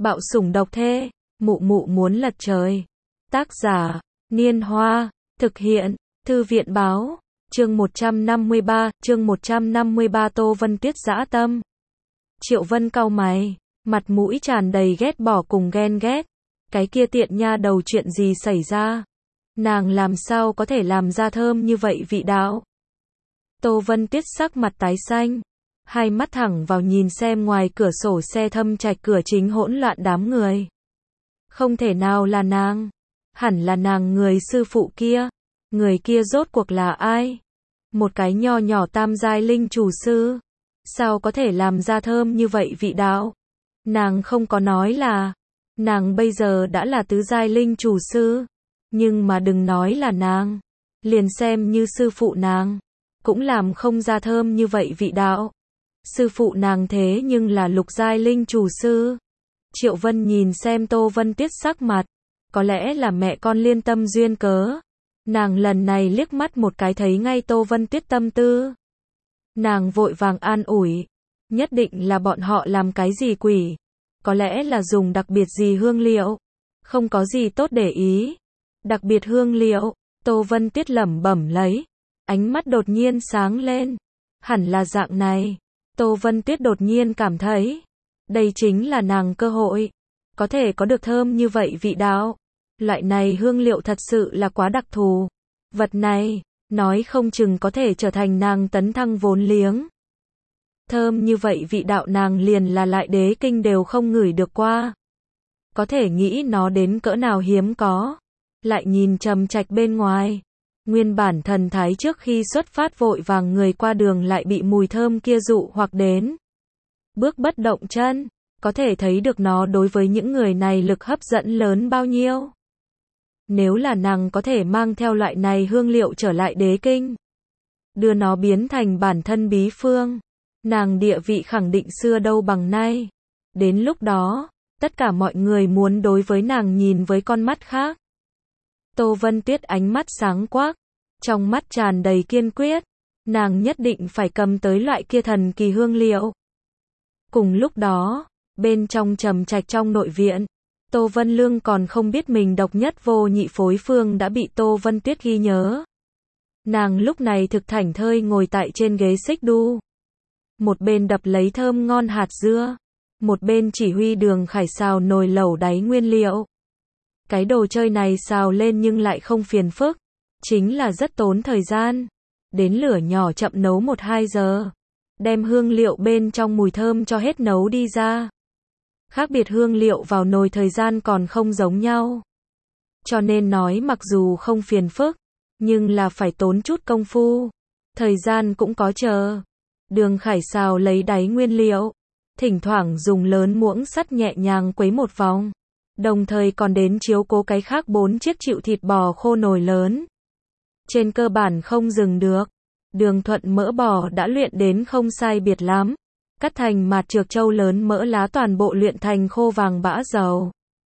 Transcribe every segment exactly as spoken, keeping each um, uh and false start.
Bạo sủng độc thê, mụ mụ muốn lật trời. Tác giả, Niên Hoa, thực hiện, Thư viện Báo, chương một trăm năm mươi ba, chương một trăm năm mươi ba Tô Vân Tuyết dã tâm. Triệu Vân cau mày, mặt mũi tràn đầy ghét bỏ cùng ghen ghét. Cái kia tiện nha đầu chuyện gì xảy ra? Nàng làm sao có thể làm ra thơm như vậy vị đạo? Tô Vân Tuyết sắc mặt tái xanh, hai mắt thẳng vào nhìn xem ngoài cửa sổ xe thâm trạch cửa chính hỗn loạn đám người. Không thể nào là nàng, hẳn là nàng người sư phụ kia. Người kia rốt cuộc là ai? Một cái nho nhỏ tam giai linh chủ sư, sao có thể làm ra thơm như vậy vị đạo? Nàng không có nói là nàng bây giờ đã là tứ giai linh chủ sư, nhưng mà đừng nói là nàng, liền xem như sư phụ nàng cũng làm không ra thơm như vậy vị đạo. Sư phụ nàng thế nhưng là lục giai linh chủ sư. Triệu Vân nhìn xem Tô Vân Tuyết sắc mặt, có lẽ là mẹ con liên tâm duyên cớ. Nàng lần này liếc mắt một cái thấy ngay Tô Vân Tuyết tâm tư. Nàng vội vàng an ủi, nhất định là bọn họ làm cái gì quỷ, có lẽ là dùng đặc biệt gì hương liệu, không có gì tốt để ý. Đặc biệt hương liệu, Tô Vân Tuyết lẩm bẩm lấy, ánh mắt đột nhiên sáng lên. Hẳn là dạng này. Tô Vân Tuyết đột nhiên cảm thấy, đây chính là nàng cơ hội, có thể có được thơm như vậy vị đạo. Loại này hương liệu thật sự là quá đặc thù. Vật này, nói không chừng có thể trở thành nàng tấn thăng vốn liếng. Thơm như vậy vị đạo nàng liền là lại đế kinh đều không ngửi được qua. Có thể nghĩ nó đến cỡ nào hiếm có. Lại nhìn trầm trạch bên ngoài. Nguyên bản thần thái trước khi xuất phát vội vàng người qua đường lại bị mùi thơm kia dụ hoặc đến. Bước bất động chân, có thể thấy được nó đối với những người này lực hấp dẫn lớn bao nhiêu. Nếu là nàng có thể mang theo loại này hương liệu trở lại đế kinh, đưa nó biến thành bản thân bí phương, nàng địa vị khẳng định xưa đâu bằng nay. Đến lúc đó, tất cả mọi người muốn đối với nàng nhìn với con mắt khác. Tô Vân Tuyết ánh mắt sáng quắc, trong mắt tràn đầy kiên quyết, nàng nhất định phải cầm tới loại kia thần kỳ hương liệu. Cùng lúc đó, bên trong trầm trạch trong nội viện, Tô Vân Lương còn không biết mình độc nhất vô nhị phối phương đã bị Tô Vân Tuyết ghi nhớ. Nàng lúc này thực thảnh thơi ngồi tại trên ghế xích đu, một bên đập lấy thơm ngon hạt dưa, một bên chỉ huy Đường Khải xào nồi lẩu đáy nguyên liệu. Cái đồ chơi này xào lên nhưng lại không phiền phức, chính là rất tốn thời gian. Đến lửa nhỏ chậm nấu một hai giờ, đem hương liệu bên trong mùi thơm cho hết nấu đi ra. Khác biệt hương liệu vào nồi thời gian còn không giống nhau. Cho nên nói mặc dù không phiền phức, nhưng là phải tốn chút công phu. Thời gian cũng có chờ. Đường Khải xào lấy đáy nguyên liệu, thỉnh thoảng dùng lớn muỗng sắt nhẹ nhàng quấy một vòng. Đồng thời còn đến chiếu cố cái khác bốn chiếc chịu thịt bò khô nồi lớn. Trên cơ bản không dừng được. Đường Thuận mỡ bò đã luyện đến không sai biệt lắm. Cắt thành mạt trược châu lớn mỡ lá toàn bộ luyện thành khô vàng bã dầu.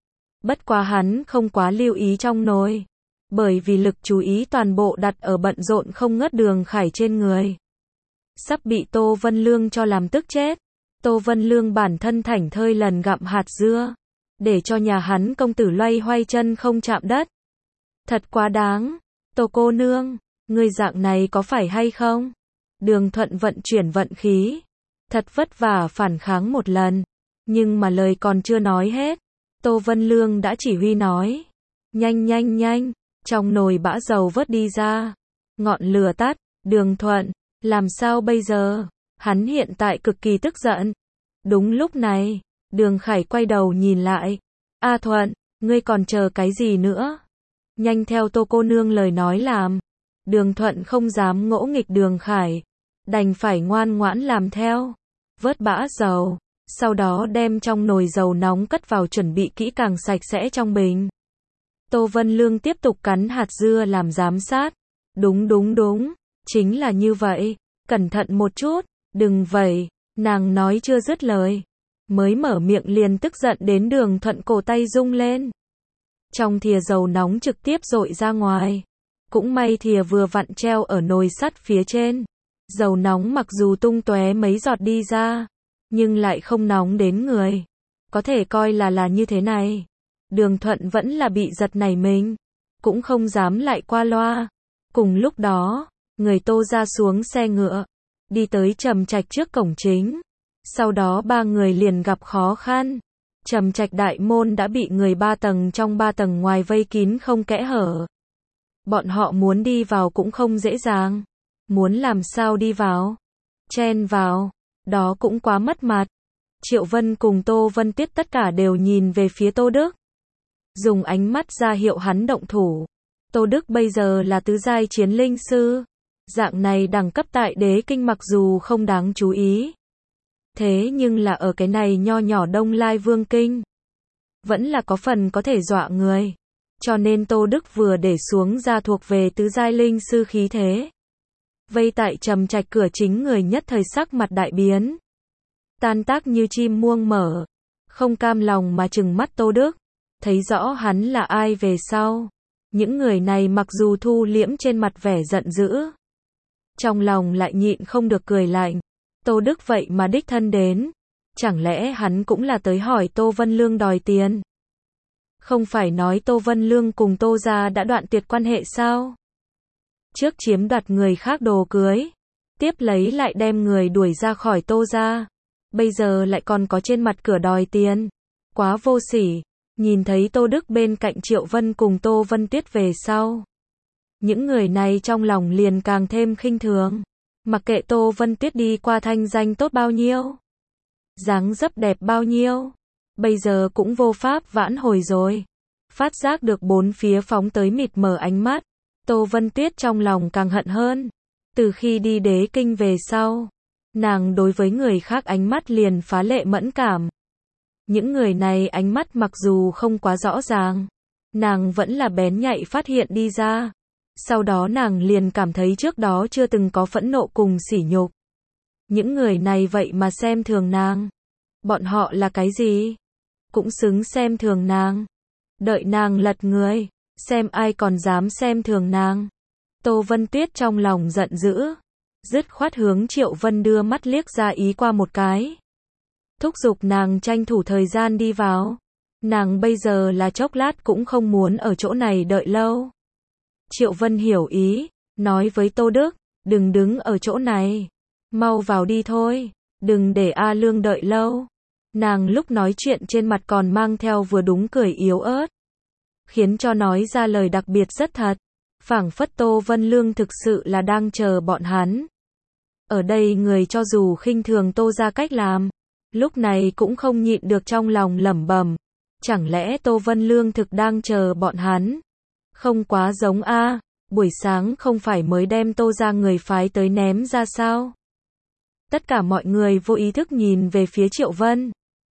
Bất quá hắn không quá lưu ý trong nồi, bởi vì lực chú ý toàn bộ đặt ở bận rộn không ngớt Đường Khải trên người. Sắp bị Tô Vân Lương cho làm tức chết. Tô Vân Lương bản thân thảnh thơi lần gặm hạt dưa, để cho nhà hắn công tử loay hoay chân không chạm đất. Thật quá đáng. Tô cô nương, người dạng này có phải hay không? Đường Thuận vận chuyển vận khí, thật vất vả phản kháng một lần, nhưng mà lời còn chưa nói hết, Tô Vân Lương đã chỉ huy nói, nhanh nhanh nhanh, trong nồi bã dầu vớt đi ra, ngọn lửa tắt. Đường Thuận, làm sao bây giờ? Hắn hiện tại cực kỳ tức giận. Đúng lúc này, Đường Khải quay đầu nhìn lại, A Thuận, ngươi còn chờ cái gì nữa? Nhanh theo Tô cô nương lời nói làm. Đường Thuận không dám ngỗ nghịch Đường Khải, đành phải ngoan ngoãn làm theo. Vớt bã dầu, sau đó đem trong nồi dầu nóng cất vào chuẩn bị kỹ càng sạch sẽ trong bình. Tô Vân Lương tiếp tục cắn hạt dưa làm giám sát. Đúng đúng đúng, chính là như vậy, cẩn thận một chút, đừng vậy. Nàng nói chưa dứt lời, mới mở miệng liền tức giận đến Đường Thuận cổ tay rung lên. Trong thìa dầu nóng trực tiếp dội ra ngoài. Cũng may thìa vừa vặn treo ở nồi sắt phía trên. Dầu nóng mặc dù tung tóe mấy giọt đi ra, nhưng lại không nóng đến người. có thể coi là là như thế này. Đường Thuận vẫn là bị giật nảy mình, cũng không dám lại qua loa. Cùng lúc đó, người Tô ra xuống xe ngựa, đi tới Trầm Trạch trước cổng chính. Sau đó ba người liền gặp khó khăn. Trầm Trạch đại môn đã bị người ba tầng trong ba tầng ngoài vây kín không kẽ hở. Bọn họ muốn đi vào cũng không dễ dàng. Muốn làm sao đi vào? Chen vào, đó cũng quá mất mặt. Triệu Vân cùng Tô Vân Tuyết tất cả đều nhìn về phía Tô Đức. Dùng ánh mắt ra hiệu hắn động thủ. Tô Đức bây giờ là tứ giai chiến linh sư. Dạng này đẳng cấp tại đế kinh mặc dù không đáng chú ý. Thế nhưng là ở cái này nho nhỏ Đông Lai Vương Kinh. Vẫn là có phần có thể dọa người. Cho nên Tô Đức vừa để xuống ra thuộc về tứ giai linh sư khí thế. Vây tại Trầm Trạch cửa chính người nhất thời sắc mặt đại biến. Tan tác như chim muông mở. Không cam lòng mà trừng mắt Tô Đức. Thấy rõ hắn là ai về sau. Những người này mặc dù thu liễm trên mặt vẻ giận dữ. Trong lòng lại nhịn không được cười lạnh. Tô Đức vậy mà đích thân đến. Chẳng lẽ hắn cũng là tới hỏi Tô Vân Lương đòi tiền? Không phải nói Tô Vân Lương cùng Tô gia đã đoạn tuyệt quan hệ sao? Trước chiếm đoạt người khác đồ cưới. Tiếp lấy lại đem người đuổi ra khỏi Tô gia. Bây giờ lại còn có trên mặt cửa đòi tiền. Quá vô sỉ. Nhìn thấy Tô Đức bên cạnh Triệu Vân cùng Tô Vân Tuyết về sau. Những người này trong lòng liền càng thêm khinh thường. Mặc kệ Tô Vân Tuyết đi qua thanh danh tốt bao nhiêu. Dáng dấp đẹp bao nhiêu. Bây giờ cũng vô pháp vãn hồi rồi. Phát giác được bốn phía phóng tới mịt mờ ánh mắt. Tô Vân Tuyết trong lòng càng hận hơn. Từ khi đi đế kinh về sau. Nàng đối với người khác ánh mắt liền phá lệ mẫn cảm. Những người này ánh mắt mặc dù không quá rõ ràng. Nàng vẫn là bén nhạy phát hiện đi ra. Sau đó nàng liền cảm thấy trước đó chưa từng có phẫn nộ cùng sỉ nhục. Những người này vậy mà xem thường nàng. Bọn họ là cái gì? Cũng xứng xem thường nàng. Đợi nàng lật người, xem ai còn dám xem thường nàng. Tô Vân Tuyết trong lòng giận dữ. Dứt khoát hướng Triệu Vân đưa mắt liếc ra ý qua một cái. Thúc giục nàng tranh thủ thời gian đi vào. Nàng bây giờ là chốc lát cũng không muốn ở chỗ này đợi lâu. Triệu Vân hiểu ý, nói với Tô Đức, đừng đứng ở chỗ này. Mau vào đi thôi, đừng để A Lương đợi lâu. Nàng lúc nói chuyện trên mặt còn mang theo vừa đúng cười yếu ớt. Khiến cho nói ra lời đặc biệt rất thật. Phảng phất Tô Vân Lương thực sự là đang chờ bọn hắn. Ở đây người cho dù khinh thường Tô ra cách làm. Lúc này cũng không nhịn được trong lòng lẩm bẩm. Chẳng lẽ Tô Vân Lương thực đang chờ bọn hắn? Không quá giống a, buổi sáng không phải mới đem Tô ra người phái tới ném ra sao? Tất cả mọi người vô ý thức nhìn về phía Triệu Vân.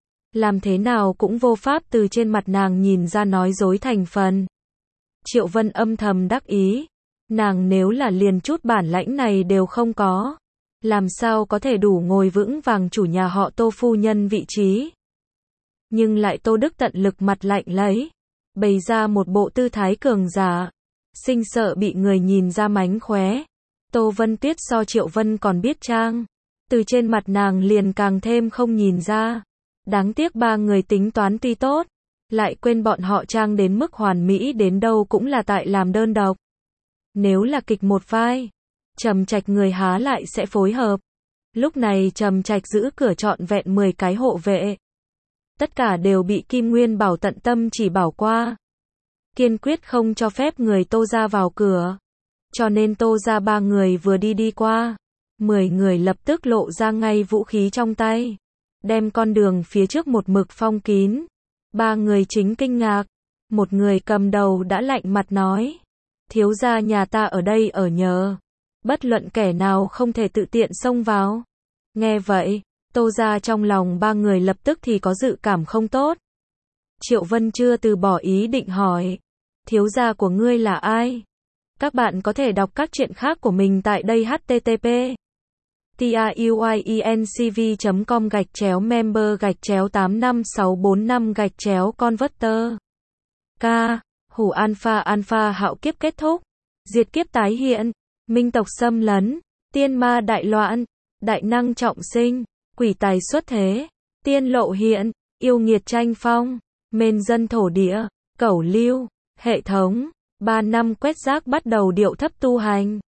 Làm thế nào cũng vô pháp từ trên mặt nàng nhìn ra nói dối thành phần. Triệu Vân âm thầm đắc ý. Nàng nếu là liền chút bản lãnh này đều không có. Làm sao có thể đủ ngồi vững vàng chủ nhà họ Tô phu nhân vị trí. Nhưng lại Tô Đức tận lực mặt lạnh lấy. Bày ra một bộ tư thái cường giả. Sinh sợ bị người nhìn ra mánh khóe. Tô Vân Tuyết so Triệu Vân còn biết trang. Từ trên mặt nàng liền càng thêm không nhìn ra. Đáng tiếc ba người tính toán tuy tốt. Lại quên bọn họ trang đến mức hoàn mỹ đến đâu cũng là tại làm đơn độc. Nếu là kịch một vai. Trầm Trạch người há lại sẽ phối hợp. Lúc này Trầm Trạch giữ cửa trọn vẹn mười cái hộ vệ. Tất cả đều bị Kim Nguyên Bảo tận tâm chỉ bảo qua. Kiên quyết không cho phép người Tô ra vào cửa. Cho nên Tô ra ba người vừa đi đi qua. Mười người lập tức lộ ra ngay vũ khí trong tay. Đem con đường phía trước một mực phong kín. Ba người chính kinh ngạc. Một người cầm đầu đã lạnh mặt nói. Thiếu gia nhà ta ở đây ở nhờ. Bất luận kẻ nào không thể tự tiện xông vào. Nghe vậy, Tô ra trong lòng ba người lập tức thì có dự cảm không tốt. Triệu Vân chưa từ bỏ ý định hỏi. Thiếu gia của ngươi là ai? Các bạn có thể đọc các truyện khác của mình tại đây h t t p truyencv chấm com gạch chéo member gạch chéo tám năm sáu bốn năm gạch chéo converter. K. Hủ alpha alpha hạo kiếp kết thúc. Diệt kiếp tái hiện. Minh tộc xâm lấn. Tiên ma đại loạn. Đại năng trọng sinh. Quỷ tài xuất thế. Tiên lộ hiện. yêu nghiệt tranh phong, mên dân thổ địa, cẩu lưu, hệ thống, ba năm quét rác bắt đầu điệu thấp tu hành.